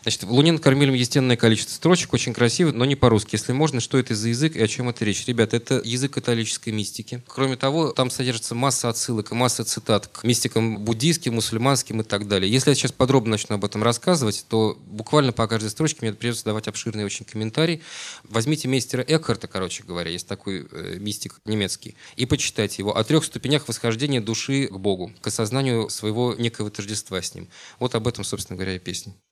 Значит, в «Луне над Кармелем» есть энное количество строчек, очень красиво, но не по-русски. Если можно, что это за язык и о чем это речь? Ребята, это язык католической мистики. Кроме того, там содержится масса отсылок и масса цитат к мистикам буддийским, мусульманским и так далее. Если я сейчас подробно начну об этом рассказывать, то буквально по каждой строчке мне придется давать обширный очень комментарий. Возьмите мейстера Экхарта, короче говоря, есть такой мистик немецкий, и почитайте его о 3 ступенях восхождения души к Богу, к осознанию своего некого тождества с Ним. Вот об этом, собственно говоря, и песня.